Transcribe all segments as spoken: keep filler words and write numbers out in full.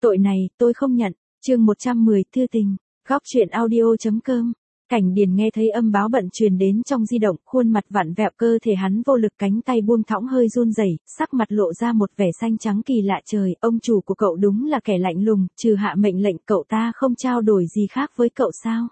Tội này, tôi không nhận. Chương một trăm mười, thư tình. Góc truyện audio.com. Cảnh Điền nghe thấy âm báo bận truyền đến trong di động, khuôn mặt vặn vẹo, cơ thể hắn vô lực, cánh tay buông thõng hơi run rẩy, sắc mặt lộ ra một vẻ xanh trắng kỳ lạ. Trời, ông chủ của cậu đúng là kẻ lạnh lùng, trừ hạ mệnh lệnh cậu ta không trao đổi gì khác với cậu sao?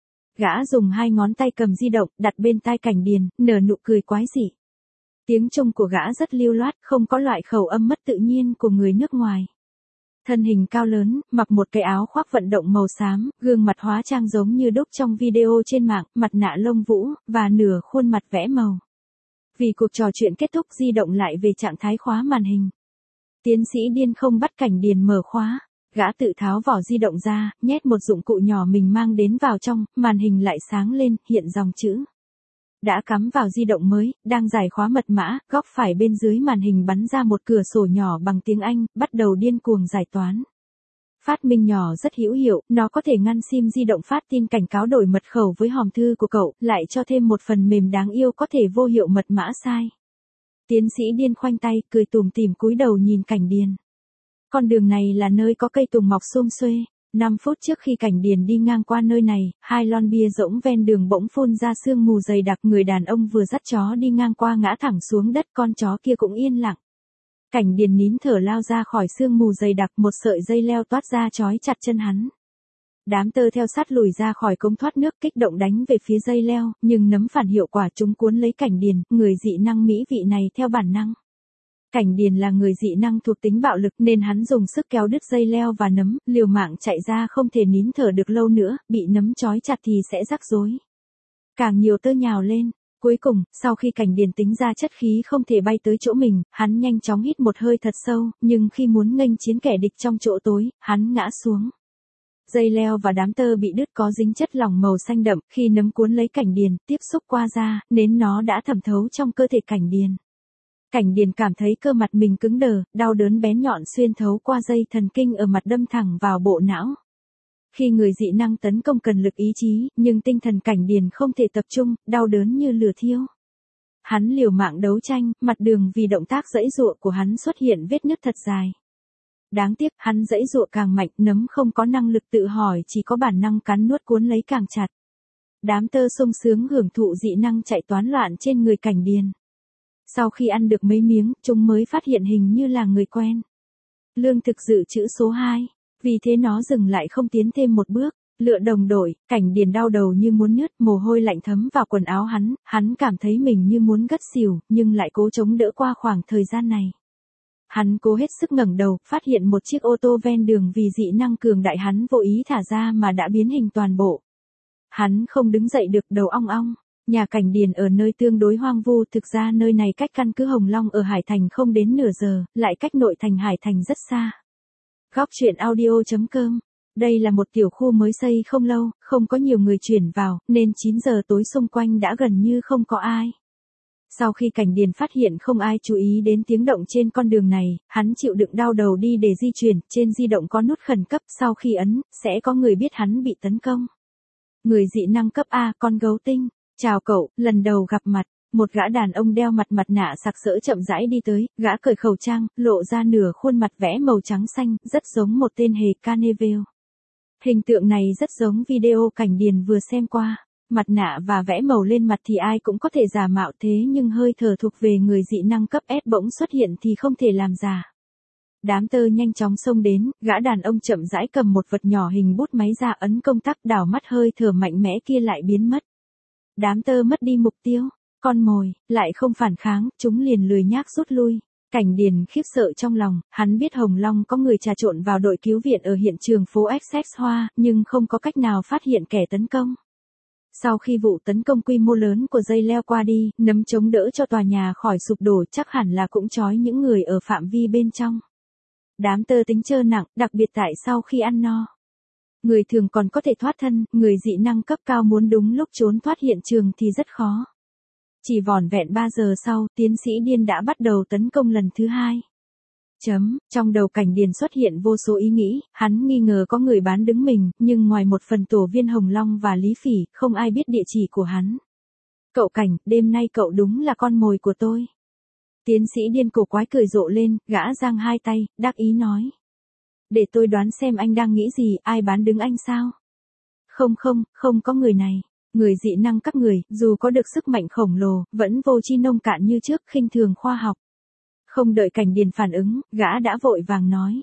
Gã dùng hai ngón tay cầm di động, đặt bên tai Cảnh Điền, nở nụ cười quái dị. Tiếng Trung của gã rất lưu loát, không có loại khẩu âm mất tự nhiên của người nước ngoài. Thân hình cao lớn, mặc một cái áo khoác vận động màu xám, gương mặt hóa trang giống như đúc trong video trên mạng, mặt nạ lông vũ, và nửa khuôn mặt vẽ màu. Vì cuộc trò chuyện kết thúc, di động lại về trạng thái khóa màn hình. Tiến sĩ Điên không bắt Cảnh Điền mở khóa. Gã tự tháo vỏ di động ra, nhét một dụng cụ nhỏ mình mang đến vào trong, màn hình lại sáng lên, hiện dòng chữ. Đã cắm vào di động mới, đang giải khóa mật mã, góc phải bên dưới màn hình bắn ra một cửa sổ nhỏ bằng tiếng Anh, bắt đầu điên cuồng giải toán. Phát minh nhỏ rất hữu hiệu, nó có thể ngăn sim di động phát tin cảnh cáo đổi mật khẩu với hòm thư của cậu, lại cho thêm một phần mềm đáng yêu có thể vô hiệu mật mã sai. Tiến sĩ Điên khoanh tay, cười tủm tỉm cúi đầu nhìn Cảnh Điền. Con đường này là nơi có cây tùng mọc sum xuê. năm phút trước khi Cảnh Điền đi ngang qua nơi này, hai lon bia rỗng ven đường bỗng phun ra sương mù dày đặc. Người đàn ông vừa dắt chó đi ngang qua ngã thẳng xuống đất, con chó kia cũng yên lặng. Cảnh Điền nín thở lao ra khỏi sương mù dày đặc, một sợi dây leo toát ra trói chặt chân hắn. Đám tơ theo sát lùi ra khỏi cống thoát nước, kích động đánh về phía dây leo, nhưng nấm phản hiệu quả, chúng cuốn lấy Cảnh Điền, người dị năng mỹ vị này theo bản năng. Cảnh Điền là người dị năng thuộc tính bạo lực nên hắn dùng sức kéo đứt dây leo và nấm, liều mạng chạy ra, không thể nín thở được lâu nữa, bị nấm trói chặt thì sẽ rắc rối. Càng nhiều tơ nhào lên. Cuối cùng, sau khi Cảnh Điền tính ra chất khí không thể bay tới chỗ mình, hắn nhanh chóng hít một hơi thật sâu, nhưng khi muốn nghênh chiến kẻ địch trong chỗ tối, hắn ngã xuống. Dây leo và đám tơ bị đứt có dính chất lỏng màu xanh đậm, khi nấm cuốn lấy Cảnh Điền, tiếp xúc qua da, nến nó đã thẩm thấu trong cơ thể Cảnh Điền. Cảnh Điền cảm thấy cơ mặt mình cứng đờ, đau đớn bén nhọn xuyên thấu qua dây thần kinh ở mặt đâm thẳng vào bộ não. Khi người dị năng tấn công cần lực ý chí, nhưng tinh thần Cảnh Điền không thể tập trung, đau đớn như lửa thiêu. Hắn liều mạng đấu tranh, mặt đường vì động tác giãy giụa của hắn xuất hiện vết nứt thật dài. Đáng tiếc, hắn giãy giụa càng mạnh, nấm không có năng lực tự hỏi, chỉ có bản năng cắn nuốt cuốn lấy càng chặt. Đám tơ sung sướng hưởng thụ dị năng chạy toán loạn trên người Cảnh Điền. Sau khi ăn được mấy miếng, chúng mới phát hiện hình như là người quen. Lương thực dự trữ số hai. Vì thế nó dừng lại không tiến thêm một bước. Lựa đồng đội, Cảnh Điền đau đầu như muốn nứt, mồ hôi lạnh thấm vào quần áo hắn, hắn cảm thấy mình như muốn ngất xỉu, nhưng lại cố chống đỡ qua khoảng thời gian này. Hắn cố hết sức ngẩng đầu, phát hiện một chiếc ô tô ven đường vì dị năng cường đại hắn vô ý thả ra mà đã biến hình toàn bộ. Hắn không đứng dậy được, đầu ong ong. Nhà Cảnh Điền ở nơi tương đối hoang vu, thực ra nơi này cách căn cứ Hồng Long ở Hải Thành không đến nửa giờ, lại cách nội thành Hải Thành rất xa. Góc truyện audio.com. Đây là một tiểu khu mới xây không lâu, không có nhiều người chuyển vào, nên chín giờ tối xung quanh đã gần như không có ai. Sau khi Cảnh Điền phát hiện không ai chú ý đến tiếng động trên con đường này, hắn chịu đựng đau đầu đi để di chuyển, trên di động có nút khẩn cấp, sau khi ấn, sẽ có người biết hắn bị tấn công. Người dị năng cấp A, con gấu tinh. Chào cậu, lần đầu gặp mặt. Một gã đàn ông đeo mặt mặt nạ sặc sỡ chậm rãi đi tới, gã cởi khẩu trang, lộ ra nửa khuôn mặt vẽ màu trắng xanh, rất giống một tên hề Carnival. Hình tượng này rất giống video Cảnh Điền vừa xem qua. Mặt nạ và vẽ màu lên mặt thì ai cũng có thể giả mạo, thế nhưng hơi thở thuộc về người dị năng cấp S bỗng xuất hiện thì không thể làm giả. Đám tơ nhanh chóng xông đến, gã đàn ông chậm rãi cầm một vật nhỏ hình bút máy ra, ấn công tắc, đảo mắt, hơi thở mạnh mẽ kia lại biến mất. Đám tơ mất đi mục tiêu, con mồi, lại không phản kháng, chúng liền lười nhác rút lui. Cảnh Điền khiếp sợ trong lòng, hắn biết Hồng Long có người trà trộn vào đội cứu viện ở hiện trường phố Essex Hoa, nhưng không có cách nào phát hiện kẻ tấn công. Sau khi vụ tấn công quy mô lớn của dây leo qua đi, nấm chống đỡ cho tòa nhà khỏi sụp đổ, chắc hẳn là cũng trói những người ở phạm vi bên trong. Đám tơ tính trơ nặng, đặc biệt tại sau khi ăn no. Người thường còn có thể thoát thân, người dị năng cấp cao muốn đúng lúc trốn thoát hiện trường thì rất khó. Chỉ vỏn vẹn ba giờ sau, tiến sĩ Điên đã bắt đầu tấn công lần thứ hai. Chấm, trong đầu Cảnh Điền xuất hiện vô số ý nghĩ, hắn nghi ngờ có người bán đứng mình, nhưng ngoài một phần tổ viên Hồng Long và Lý Phỉ, không ai biết địa chỉ của hắn. Cậu Cảnh, đêm nay cậu đúng là con mồi của tôi. Tiến sĩ Điên cổ quái cười rộ lên, gã giang hai tay, đắc ý nói. Để tôi đoán xem anh đang nghĩ gì, ai bán đứng anh sao? Không không, không có người này. Người dị năng các người, dù có được sức mạnh khổng lồ, vẫn vô tri nông cạn như trước, khinh thường khoa học. Không đợi Cảnh Điền phản ứng, gã đã vội vàng nói.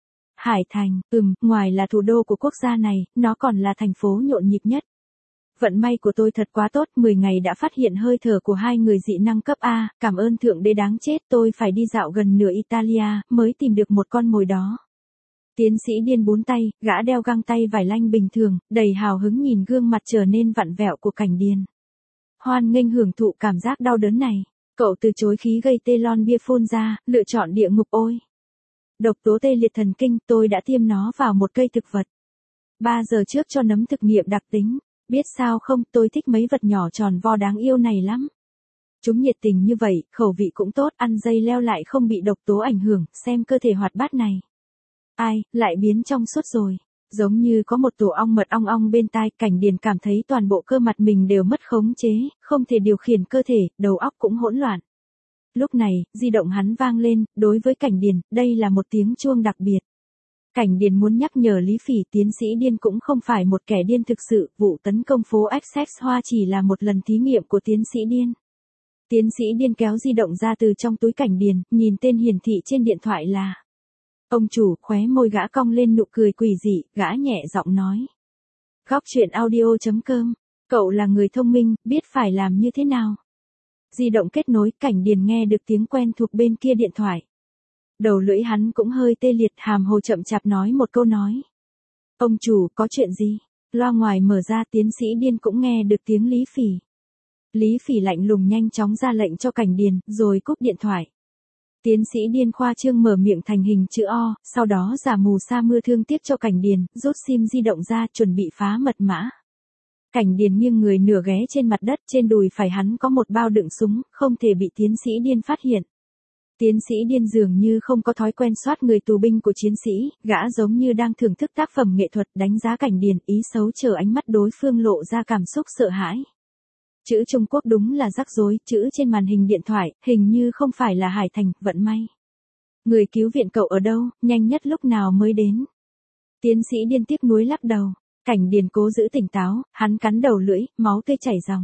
Hải Thành, ừm, ngoài là thủ đô của quốc gia này, nó còn là thành phố nhộn nhịp nhất. Vận may của tôi thật quá tốt, mười ngày đã phát hiện hơi thở của hai người dị năng cấp A, cảm ơn Thượng Đế đáng chết, tôi phải đi dạo gần nửa Italia, mới tìm được một con mồi đó. Tiến sĩ điên bún tay, gã đeo găng tay vải lanh bình thường, đầy hào hứng nhìn gương mặt trở nên vặn vẹo của Cảnh Điền. Hoan nghênh hưởng thụ cảm giác đau đớn này, cậu từ chối khí gây tê lon bia phun ra, lựa chọn địa ngục ôi. Độc tố tê liệt thần kinh, tôi đã tiêm nó vào một cây thực vật. Ba giờ trước cho nấm thực nghiệm đặc tính. Biết sao không, tôi thích mấy vật nhỏ tròn vo đáng yêu này lắm. Chúng nhiệt tình như vậy, khẩu vị cũng tốt, ăn dây leo lại không bị độc tố ảnh hưởng, xem cơ thể hoạt bát này. Ai, lại biến trong suốt rồi. Giống như có một tổ ong mật ong ong bên tai, Cảnh Điền cảm thấy toàn bộ cơ mặt mình đều mất khống chế, không thể điều khiển cơ thể, đầu óc cũng hỗn loạn. Lúc này, di động hắn vang lên, đối với Cảnh Điền, đây là một tiếng chuông đặc biệt. Cảnh Điền muốn nhắc nhở Lý Phỉ tiến sĩ điên cũng không phải một kẻ điên thực sự, vụ tấn công phố Essex Hoa chỉ là một lần thí nghiệm của tiến sĩ điên. Tiến sĩ điên kéo di động ra từ trong túi Cảnh Điền, nhìn tên hiển thị trên điện thoại là. Ông chủ, khóe môi gã cong lên nụ cười quỷ dị, gã nhẹ giọng nói. Góc truyện audio chấm com, cậu là người thông minh, biết phải làm như thế nào. Di động kết nối, Cảnh Điền nghe được tiếng quen thuộc bên kia điện thoại. Đầu lưỡi hắn cũng hơi tê liệt, hàm hồ chậm chạp nói một câu nói. Ông chủ, có chuyện gì? Loa ngoài mở ra, tiến sĩ điên cũng nghe được tiếng Lý Phỉ. Lý Phỉ lạnh lùng nhanh chóng ra lệnh cho Cảnh Điền, rồi cúp điện thoại. Tiến sĩ điên khoa trương mở miệng thành hình chữ O, sau đó giả mù sa mưa thương tiếc cho Cảnh Điền, rút sim di động ra, chuẩn bị phá mật mã. Cảnh Điền nghiêng người nửa ghé trên mặt đất, trên đùi phải hắn có một bao đựng súng, không thể bị tiến sĩ điên phát hiện. Tiến sĩ điên dường như không có thói quen soát người tù binh của chiến sĩ, gã giống như đang thưởng thức tác phẩm nghệ thuật, đánh giá Cảnh Điền, ý xấu chờ ánh mắt đối phương lộ ra cảm xúc sợ hãi. Chữ Trung Quốc đúng là rắc rối, chữ trên màn hình điện thoại, hình như không phải là Hải Thành, vận may. Người cứu viện cậu ở đâu, nhanh nhất lúc nào mới đến? Tiến sĩ điên tiếc nuối lắc đầu. Cảnh Điền cố giữ tỉnh táo, hắn cắn đầu lưỡi, máu tươi chảy ròng.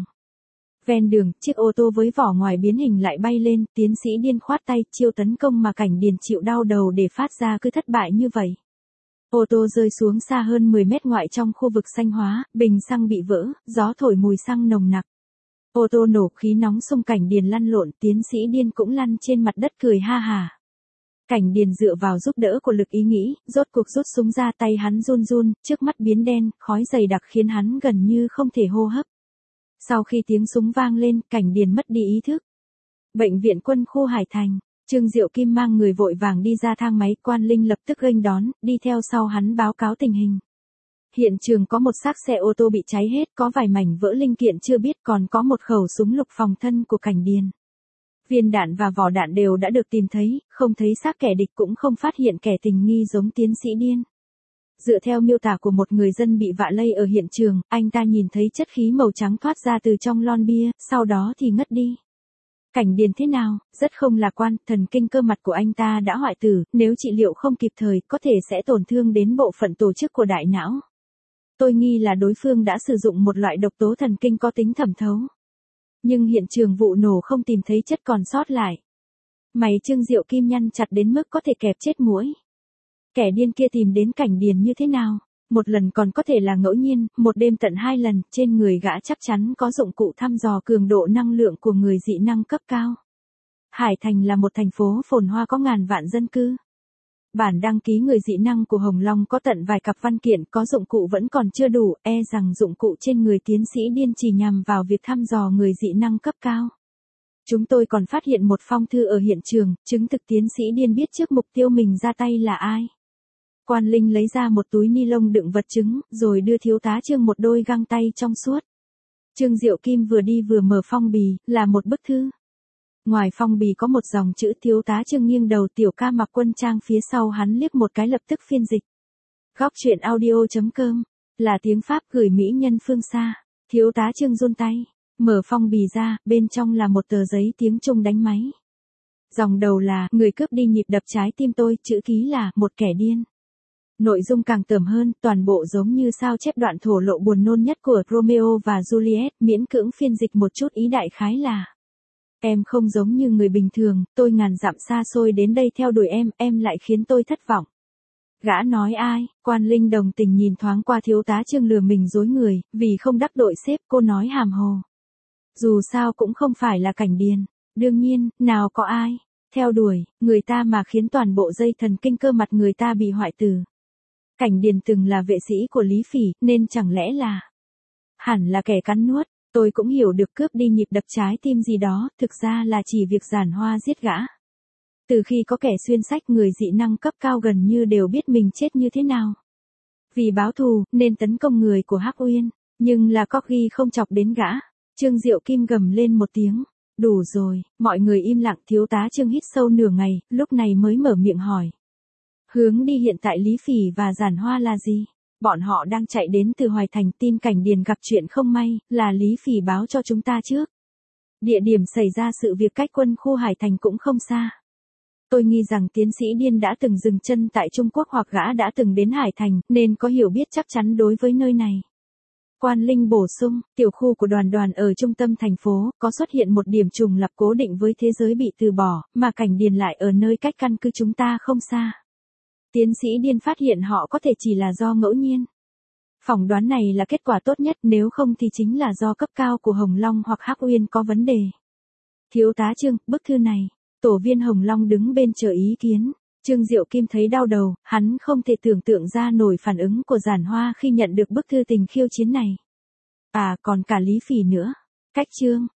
Ven đường, chiếc ô tô với vỏ ngoài biến hình lại bay lên, tiến sĩ điên khoát tay, chiêu tấn công mà Cảnh Điền chịu đau đầu để phát ra cứ thất bại như vậy. Ô tô rơi xuống xa hơn mười mét ngoại trong khu vực xanh hóa, bình xăng bị vỡ, gió thổi mùi xăng nồng nặc. Ô tô nổ, khí nóng xung, Cảnh Điền lăn lộn, tiến sĩ điên cũng lăn trên mặt đất cười ha hà. Cảnh Điền dựa vào giúp đỡ của lực ý nghĩ, rốt cuộc rút súng ra, tay hắn run run, trước mắt biến đen, khói dày đặc khiến hắn gần như không thể hô hấp. Sau khi tiếng súng vang lên, Cảnh Điền mất đi ý thức. Bệnh viện quân khu Hải Thành, Trương Diệu Kim mang người vội vàng đi ra thang máy, Quan Linh lập tức nghênh đón, đi theo sau hắn báo cáo tình hình. Hiện trường có một xác xe ô tô bị cháy hết, có vài mảnh vỡ linh kiện chưa biết, còn có một khẩu súng lục phòng thân của Cảnh Điền. Viên đạn và vỏ đạn đều đã được tìm thấy, không thấy xác kẻ địch cũng không phát hiện kẻ tình nghi giống tiến sĩ điên. Dựa theo miêu tả của một người dân bị vạ lây ở hiện trường, anh ta nhìn thấy chất khí màu trắng thoát ra từ trong lon bia, sau đó thì ngất đi. Cảnh Điền thế nào? Rất không lạc quan, thần kinh cơ mặt của anh ta đã hoại tử, nếu trị liệu không kịp thời, có thể sẽ tổn thương đến bộ phận tổ chức của đại não. Tôi nghi là đối phương đã sử dụng một loại độc tố thần kinh có tính thẩm thấu. Nhưng hiện trường vụ nổ không tìm thấy chất còn sót lại. Mày Trương Diệu Kim nhăn chặt đến mức có thể kẹp chết muỗi. Kẻ điên kia tìm đến Cảnh Điền như thế nào? Một lần còn có thể là ngẫu nhiên, một đêm tận hai lần, trên người gã chắc chắn có dụng cụ thăm dò cường độ năng lượng của người dị năng cấp cao. Hải Thành là một thành phố phồn hoa có ngàn vạn dân cư. Bản đăng ký người dị năng của Hồng Long có tận vài cặp văn kiện, có dụng cụ vẫn còn chưa đủ, e rằng dụng cụ trên người tiến sĩ điên chỉ nhằm vào việc thăm dò người dị năng cấp cao. Chúng tôi còn phát hiện một phong thư ở hiện trường, chứng thực tiến sĩ điên biết trước mục tiêu mình ra tay là ai. Quan Linh lấy ra một túi ni lông đựng vật chứng, rồi đưa thiếu tá Trương một đôi găng tay trong suốt. Trương Diệu Kim vừa đi vừa mở phong bì, là một bức thư. Ngoài phong bì có một dòng chữ, thiếu tá Trương nghiêng đầu, tiểu ca mặc quân trang phía sau hắn liếc một cái lập tức phiên dịch. Góc truyện audio chấm com, là tiếng Pháp gửi mỹ nhân phương xa. Thiếu tá Trương run tay, mở phong bì ra, bên trong là một tờ giấy tiếng Trung đánh máy. Dòng đầu là, người cướp đi nhịp đập trái tim tôi, chữ ký là, một kẻ điên. Nội dung càng tởm hơn, toàn bộ giống như sao chép đoạn thổ lộ buồn nôn nhất của Romeo và Juliet, miễn cưỡng phiên dịch một chút ý đại khái là: em không giống như người bình thường, tôi ngàn dặm xa xôi đến đây theo đuổi em, em lại khiến tôi thất vọng. Gã nói ai? Quan Linh đồng tình nhìn thoáng qua thiếu tá Trương lừa mình dối người, vì không đắc tội sếp, cô nói hàm hồ. Dù sao cũng không phải là Cảnh Điền. Đương nhiên, nào có ai theo đuổi người ta mà khiến toàn bộ dây thần kinh cơ mặt người ta bị hoại tử. Cảnh Điền từng là vệ sĩ của Lý Phỉ, nên chẳng lẽ là... Hẳn là kẻ cắn nuốt. Tôi cũng hiểu được cướp đi nhịp đập trái tim gì đó, thực ra là chỉ việc Giản Hoa giết gã. Từ khi có kẻ xuyên sách, người dị năng cấp cao gần như đều biết mình chết như thế nào. Vì báo thù, nên tấn công người của Hắc Uyên, nhưng là Corgi không chọc đến gã. Trương Diệu Kim gầm lên một tiếng. Đủ rồi, mọi người im lặng, thiếu tá Trương hít sâu nửa ngày, lúc này mới mở miệng hỏi. Hướng đi hiện tại Lý Phỉ và Giản Hoa là gì? Bọn họ đang chạy đến từ Hoài Thành, tin Cảnh Điền gặp chuyện không may, là Lý Phỉ báo cho chúng ta trước. Địa điểm xảy ra sự việc cách quân khu Hải Thành cũng không xa. Tôi nghi rằng tiến sĩ Điên đã từng dừng chân tại Trung Quốc hoặc gã đã từng đến Hải Thành, nên có hiểu biết chắc chắn đối với nơi này. Quan Linh bổ sung, tiểu khu của Đoàn Đoàn ở trung tâm thành phố, có xuất hiện một điểm trùng lập cố định với thế giới bị từ bỏ, mà Cảnh Điền lại ở nơi cách căn cứ chúng ta không xa. Tiến sĩ Điên phát hiện họ có thể chỉ là do ngẫu nhiên. Phỏng đoán này là kết quả tốt nhất, nếu không thì chính là do cấp cao của Hồng Long hoặc Hắc Uyên có vấn đề. Thiếu tá Trương, bức thư này. Tổ viên Hồng Long đứng bên chờ ý kiến. Trương Diệu Kim thấy đau đầu, hắn không thể tưởng tượng ra nổi phản ứng của Giản Hoa khi nhận được bức thư tình khiêu chiến này. À, còn cả Lý Phỉ nữa. Cách Trương